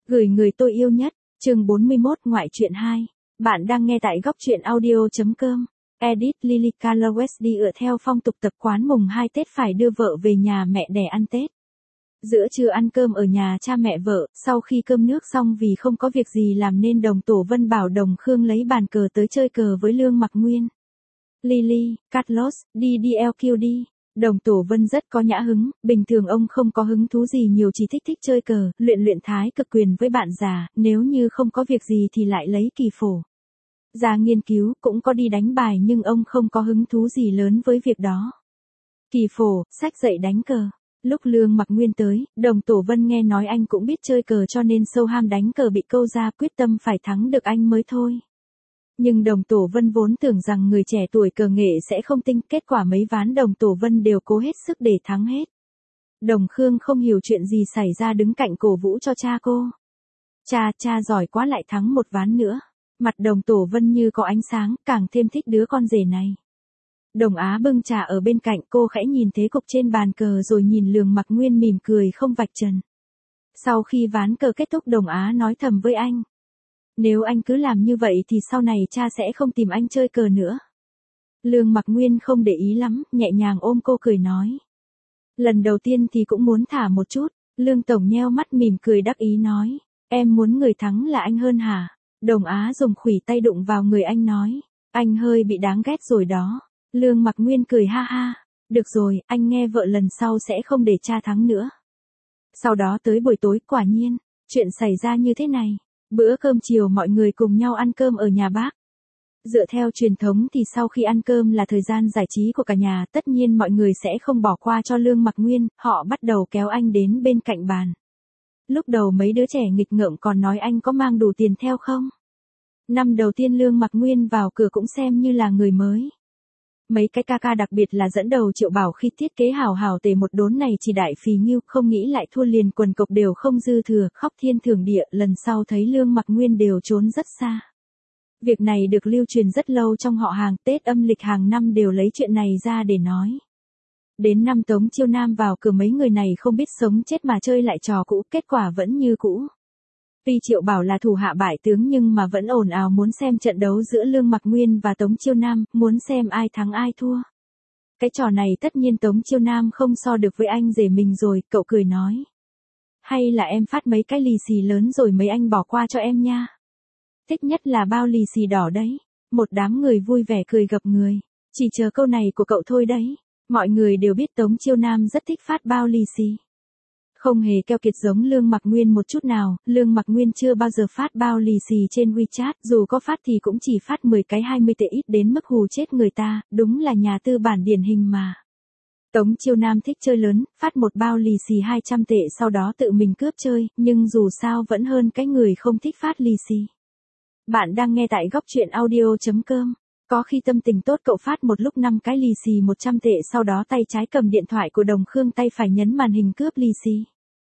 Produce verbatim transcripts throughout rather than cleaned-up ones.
Gửi người tôi yêu nhất, chương bốn mươi mốt ngoại truyện hai. Bạn đang nghe tại góc truyện audio.com. Edit Lily Carla West ựa theo phong tục tập quán mùng hai Tết phải đưa vợ về nhà mẹ đẻ ăn Tết. Giữa trưa ăn cơm ở nhà cha mẹ vợ, sau khi cơm nước xong vì không có việc gì làm nên Đồng Tổ Vân bảo Đồng Khương lấy bàn cờ tới chơi cờ với Lương Mặc Nguyên. Lily, Carlos, đi đi lờ quy đi. Đồng Tổ Vân rất có nhã hứng, bình thường ông không có hứng thú gì nhiều, chỉ thích thích chơi cờ, luyện luyện thái cực quyền với bạn già, nếu như không có việc gì thì lại lấy kỳ phổ ra nghiên cứu, cũng có đi đánh bài nhưng ông không có hứng thú gì lớn với việc đó. Kỳ phổ, sách dạy đánh cờ. Lúc Lương Mặc Nguyên tới, Đồng Tổ Vân nghe nói anh cũng biết chơi cờ cho nên sâu ham đánh cờ bị câu ra, quyết tâm phải thắng được anh mới thôi. Nhưng Đồng Tổ Vân vốn tưởng rằng người trẻ tuổi cờ nghệ sẽ không tinh, kết quả mấy ván Đồng Tổ Vân đều cố hết sức để thắng hết. Đồng Khương không hiểu chuyện gì xảy ra đứng cạnh cổ vũ cho cha cô. Cha, cha giỏi quá, lại thắng một ván nữa. Mặt Đồng Tổ Vân như có ánh sáng, càng thêm thích đứa con rể này. Đồng Á bưng trà ở bên cạnh, cô khẽ nhìn thế cục trên bàn cờ rồi nhìn Lương Mặc Nguyên mỉm cười không vạch trần. Sau khi ván cờ kết thúc, Đồng Á nói thầm với anh. Nếu anh cứ làm như vậy thì sau này cha sẽ không tìm anh chơi cờ nữa. Lương Mặc Nguyên không để ý lắm, nhẹ nhàng ôm cô cười nói. Lần đầu tiên thì cũng muốn thả một chút. Lương Tổng nheo mắt mỉm cười đắc ý nói. Em muốn người thắng là anh hơn hả? Đồng Á dùng khuỷu tay đụng vào người anh nói. Anh hơi bị đáng ghét rồi đó. Lương Mặc Nguyên cười ha ha. Được rồi, anh nghe vợ, lần sau sẽ không để cha thắng nữa. Sau đó tới buổi tối, quả nhiên, chuyện xảy ra như thế này. Bữa cơm chiều mọi người cùng nhau ăn cơm ở nhà bác. Dựa theo truyền thống thì sau khi ăn cơm là thời gian giải trí của cả nhà, tất nhiên mọi người sẽ không bỏ qua cho Lương Mặc Nguyên, họ bắt đầu kéo anh đến bên cạnh bàn. Lúc đầu mấy đứa trẻ nghịch ngợm còn nói anh có mang đủ tiền theo không? Năm đầu tiên Lương Mặc Nguyên vào cửa cũng xem như là người mới. Mấy cái ca ca đặc biệt là dẫn đầu Triệu Bảo khi thiết kế hào hào tề một đốn này chỉ đại phì nghiêu, không nghĩ lại thua liền quần cộc đều không dư thừa, khóc thiên thưởng địa, lần sau thấy Lương Mặc Nguyên đều trốn rất xa. Việc này được lưu truyền rất lâu trong họ hàng, Tết âm lịch hàng năm đều lấy chuyện này ra để nói. Đến năm Tống Chiêu Nam vào cửa, mấy người này không biết sống chết mà chơi lại trò cũ, kết quả vẫn như cũ. Tuy Triệu Bảo là thủ hạ bại tướng nhưng mà vẫn ồn ào muốn xem trận đấu giữa Lương Mặc Nguyên và Tống Chiêu Nam, muốn xem ai thắng ai thua. Cái trò này tất nhiên Tống Chiêu Nam không so được với anh rể mình rồi, cậu cười nói. Hay là em phát mấy cái lì xì lớn rồi mấy anh bỏ qua cho em nha. Thích nhất là bao lì xì đỏ đấy. Một đám người vui vẻ cười gập người. Chỉ chờ câu này của cậu thôi đấy. Mọi người đều biết Tống Chiêu Nam rất thích phát bao lì xì. Không hề keo kiệt giống Lương Mặc Nguyên một chút nào, Lương Mặc Nguyên chưa bao giờ phát bao lì xì trên WeChat, dù có phát thì cũng chỉ phát mười cái hai mươi tệ, ít đến mức hù chết người ta, đúng là nhà tư bản điển hình mà. Tống Chiêu Nam thích chơi lớn, phát một bao lì xì hai trăm tệ sau đó tự mình cướp chơi, nhưng dù sao vẫn hơn cái người không thích phát lì xì. Bạn đang nghe tại góc truyện audio.com. Có khi tâm tình tốt cậu phát một lúc năm cái lì xì một trăm tệ, sau đó tay trái cầm điện thoại của Đồng Khương, tay phải nhấn màn hình cướp lì xì.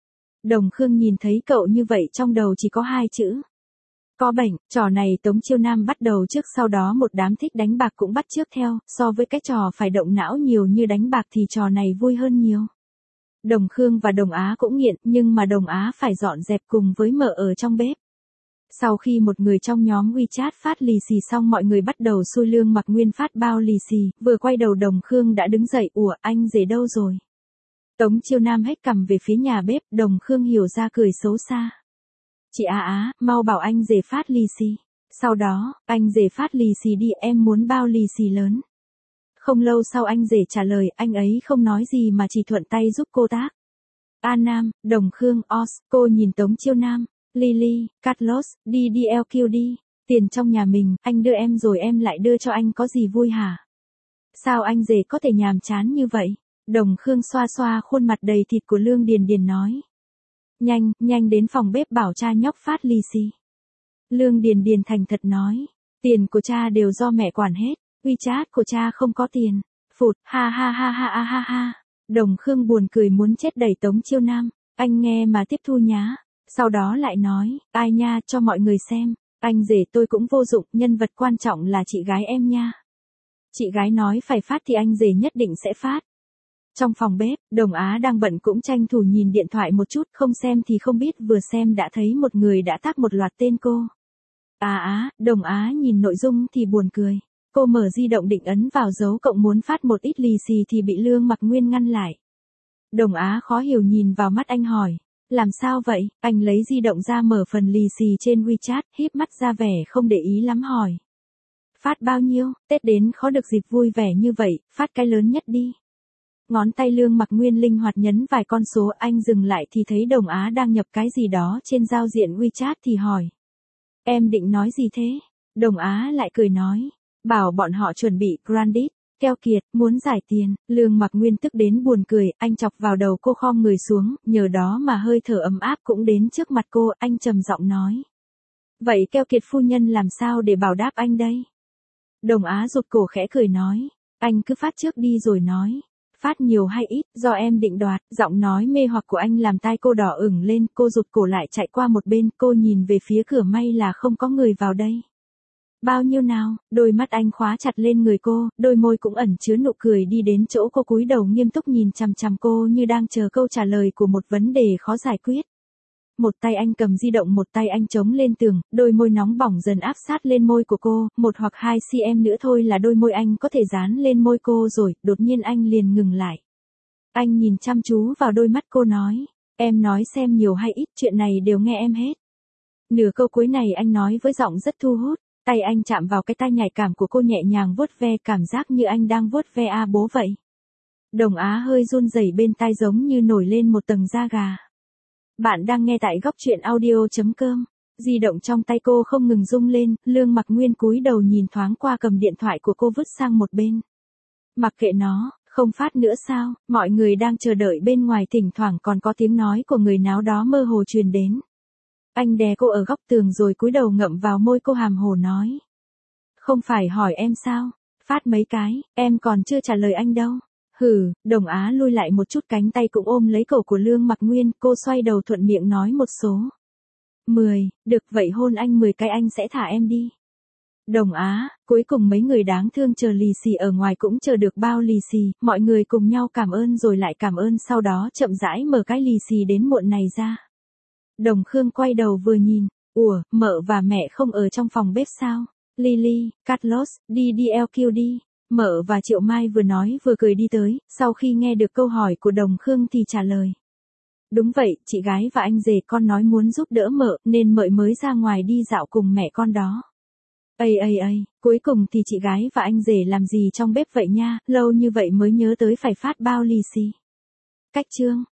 Đồng Khương nhìn thấy cậu như vậy trong đầu chỉ có hai chữ. Có bệnh. Trò này Tống Chiêu Nam bắt đầu trước, sau đó một đám thích đánh bạc cũng bắt chước theo, so với cái trò phải động não nhiều như đánh bạc thì trò này vui hơn nhiều. Đồng Khương và Đồng Á cũng nghiện, nhưng mà Đồng Á phải dọn dẹp cùng với mợ ở trong bếp. Sau khi một người trong nhóm WeChat phát lì xì xong, mọi người bắt đầu xui Lương Mặc Nguyên phát bao lì xì, vừa quay đầu Đồng Khương đã đứng dậy, ủa, anh rể đâu rồi? Tống Chiêu Nam hết cầm về phía nhà bếp, Đồng Khương hiểu ra cười xấu xa. Chị Á Á, mau bảo anh rể phát lì xì. Sau đó, anh rể phát lì xì đi, em muốn bao lì xì lớn. Không lâu sau anh rể trả lời, anh ấy không nói gì mà chỉ thuận tay giúp cô tác. A Nam, Đồng Khương, Os, cô nhìn Tống Chiêu Nam. Lily, Carlos, đi đi lờ quy đi. Tiền trong nhà mình, anh đưa em rồi em lại đưa cho anh, có gì vui hả? Sao anh rể có thể nhàm chán như vậy? Đồng Khương xoa xoa khuôn mặt đầy thịt của Lương Điền Điền nói. Nhanh, nhanh đến phòng bếp bảo cha nhóc phát lì xì. Lương Điền Điền thành thật nói. Tiền của cha đều do mẹ quản hết. WeChat của cha không có tiền. Phụt, ha ha ha ha ha ha ha. Đồng Khương buồn cười muốn chết đẩy Tống Chiêu Nam. Anh nghe mà tiếp thu nhá. Sau đó lại nói, ai nha, cho mọi người xem, anh rể tôi cũng vô dụng, nhân vật quan trọng là chị gái em nha. Chị gái nói phải phát thì anh rể nhất định sẽ phát. Trong phòng bếp, Đồng Á đang bận cũng tranh thủ nhìn điện thoại một chút, không xem thì không biết, vừa xem đã thấy một người đã tag một loạt tên cô. À á, Đồng Á nhìn nội dung thì buồn cười. Cô mở di động định ấn vào dấu cộng muốn phát một ít lì xì thì bị Lương Mặc Nguyên ngăn lại. Đồng Á khó hiểu nhìn vào mắt anh hỏi. Làm sao vậy? Anh lấy di động ra mở phần lì xì trên WeChat, híp mắt ra vẻ không để ý lắm hỏi. Phát bao nhiêu? Tết đến khó được dịp vui vẻ như vậy, phát cái lớn nhất đi. Ngón tay Lương Mặc Nguyên linh hoạt nhấn vài con số, anh dừng lại thì thấy Đồng Á đang nhập cái gì đó trên giao diện WeChat thì hỏi. Em định nói gì thế? Đồng Á lại cười nói. Bảo bọn họ chuẩn bị Grandit, keo kiệt, muốn giải tiền. Lương Mặc Nguyên tức đến buồn cười, anh chọc vào đầu cô khom người xuống, nhờ đó mà hơi thở ấm áp cũng đến trước mặt cô, anh trầm giọng nói. Vậy keo kiệt phu nhân làm sao để bảo đáp anh đây? Đồng Á rụt cổ khẽ cười nói. Anh cứ phát trước đi rồi nói. Phát nhiều hay ít, do em định đoạt. Giọng nói mê hoặc của anh làm tai cô đỏ ửng lên, cô rụt cổ lại chạy qua một bên, cô nhìn về phía cửa, may là không có người vào đây. Bao nhiêu nào? Đôi mắt anh khóa chặt lên người cô, đôi môi cũng ẩn chứa nụ cười đi đến chỗ cô, cúi đầu nghiêm túc nhìn chằm chằm cô như đang chờ câu trả lời của một vấn đề khó giải quyết. Một tay anh cầm di động, một tay anh chống lên tường, đôi môi nóng bỏng dần áp sát lên môi của cô, một hoặc hai cm nữa thôi là đôi môi anh có thể dán lên môi cô rồi, đột nhiên anh liền ngừng lại. Anh nhìn chăm chú vào đôi mắt cô nói, em nói xem nhiều hay ít, chuyện này đều nghe em hết. Nửa câu cuối này anh nói với giọng rất thu hút, tay anh chạm vào cái tai nhạy cảm của cô nhẹ nhàng vuốt ve, cảm giác như anh đang vuốt ve a bố vậy. Đồng Á hơi run rẩy bên tai giống như nổi lên một tầng da gà. Bạn đang nghe tại góc truyện audio.com. Di động trong tay cô không ngừng rung lên, Lương Mặc Nguyên cúi đầu nhìn thoáng qua cầm điện thoại của cô vứt sang một bên. Mặc kệ nó, không phát nữa sao, mọi người đang chờ đợi bên ngoài, thỉnh thoảng còn có tiếng nói của người nào đó mơ hồ truyền đến. Anh đè cô ở góc tường rồi cúi đầu ngậm vào môi cô, hàm hồ nói. Không phải hỏi em sao, phát mấy cái, em còn chưa trả lời anh đâu. Hừ, Đồng Á lui lại một chút, cánh tay cũng ôm lấy cổ của Lương Mặc Nguyên, cô xoay đầu thuận miệng nói một số. Mười, được vậy hôn anh mười cái anh sẽ thả em đi. Đồng Á, cuối cùng mấy người đáng thương chờ lì xì ở ngoài cũng chờ được bao lì xì, mọi người cùng nhau cảm ơn rồi lại cảm ơn, sau đó chậm rãi mở cái lì xì đến muộn này ra. Đồng Khương quay đầu vừa nhìn, ủa, mợ và mẹ không ở trong phòng bếp sao? Lily, Carlos, đi đi lờ quy đi. Mợ và Triệu Mai vừa nói vừa cười đi tới, sau khi nghe được câu hỏi của Đồng Khương thì trả lời. Đúng vậy, chị gái và anh rể con nói muốn giúp đỡ mợ, nên mợ mới ra ngoài đi dạo cùng mẹ con đó. Ây ây ây, cuối cùng thì chị gái và anh rể làm gì trong bếp vậy nha, lâu như vậy mới nhớ tới phải phát bao lì xì. Cách chương.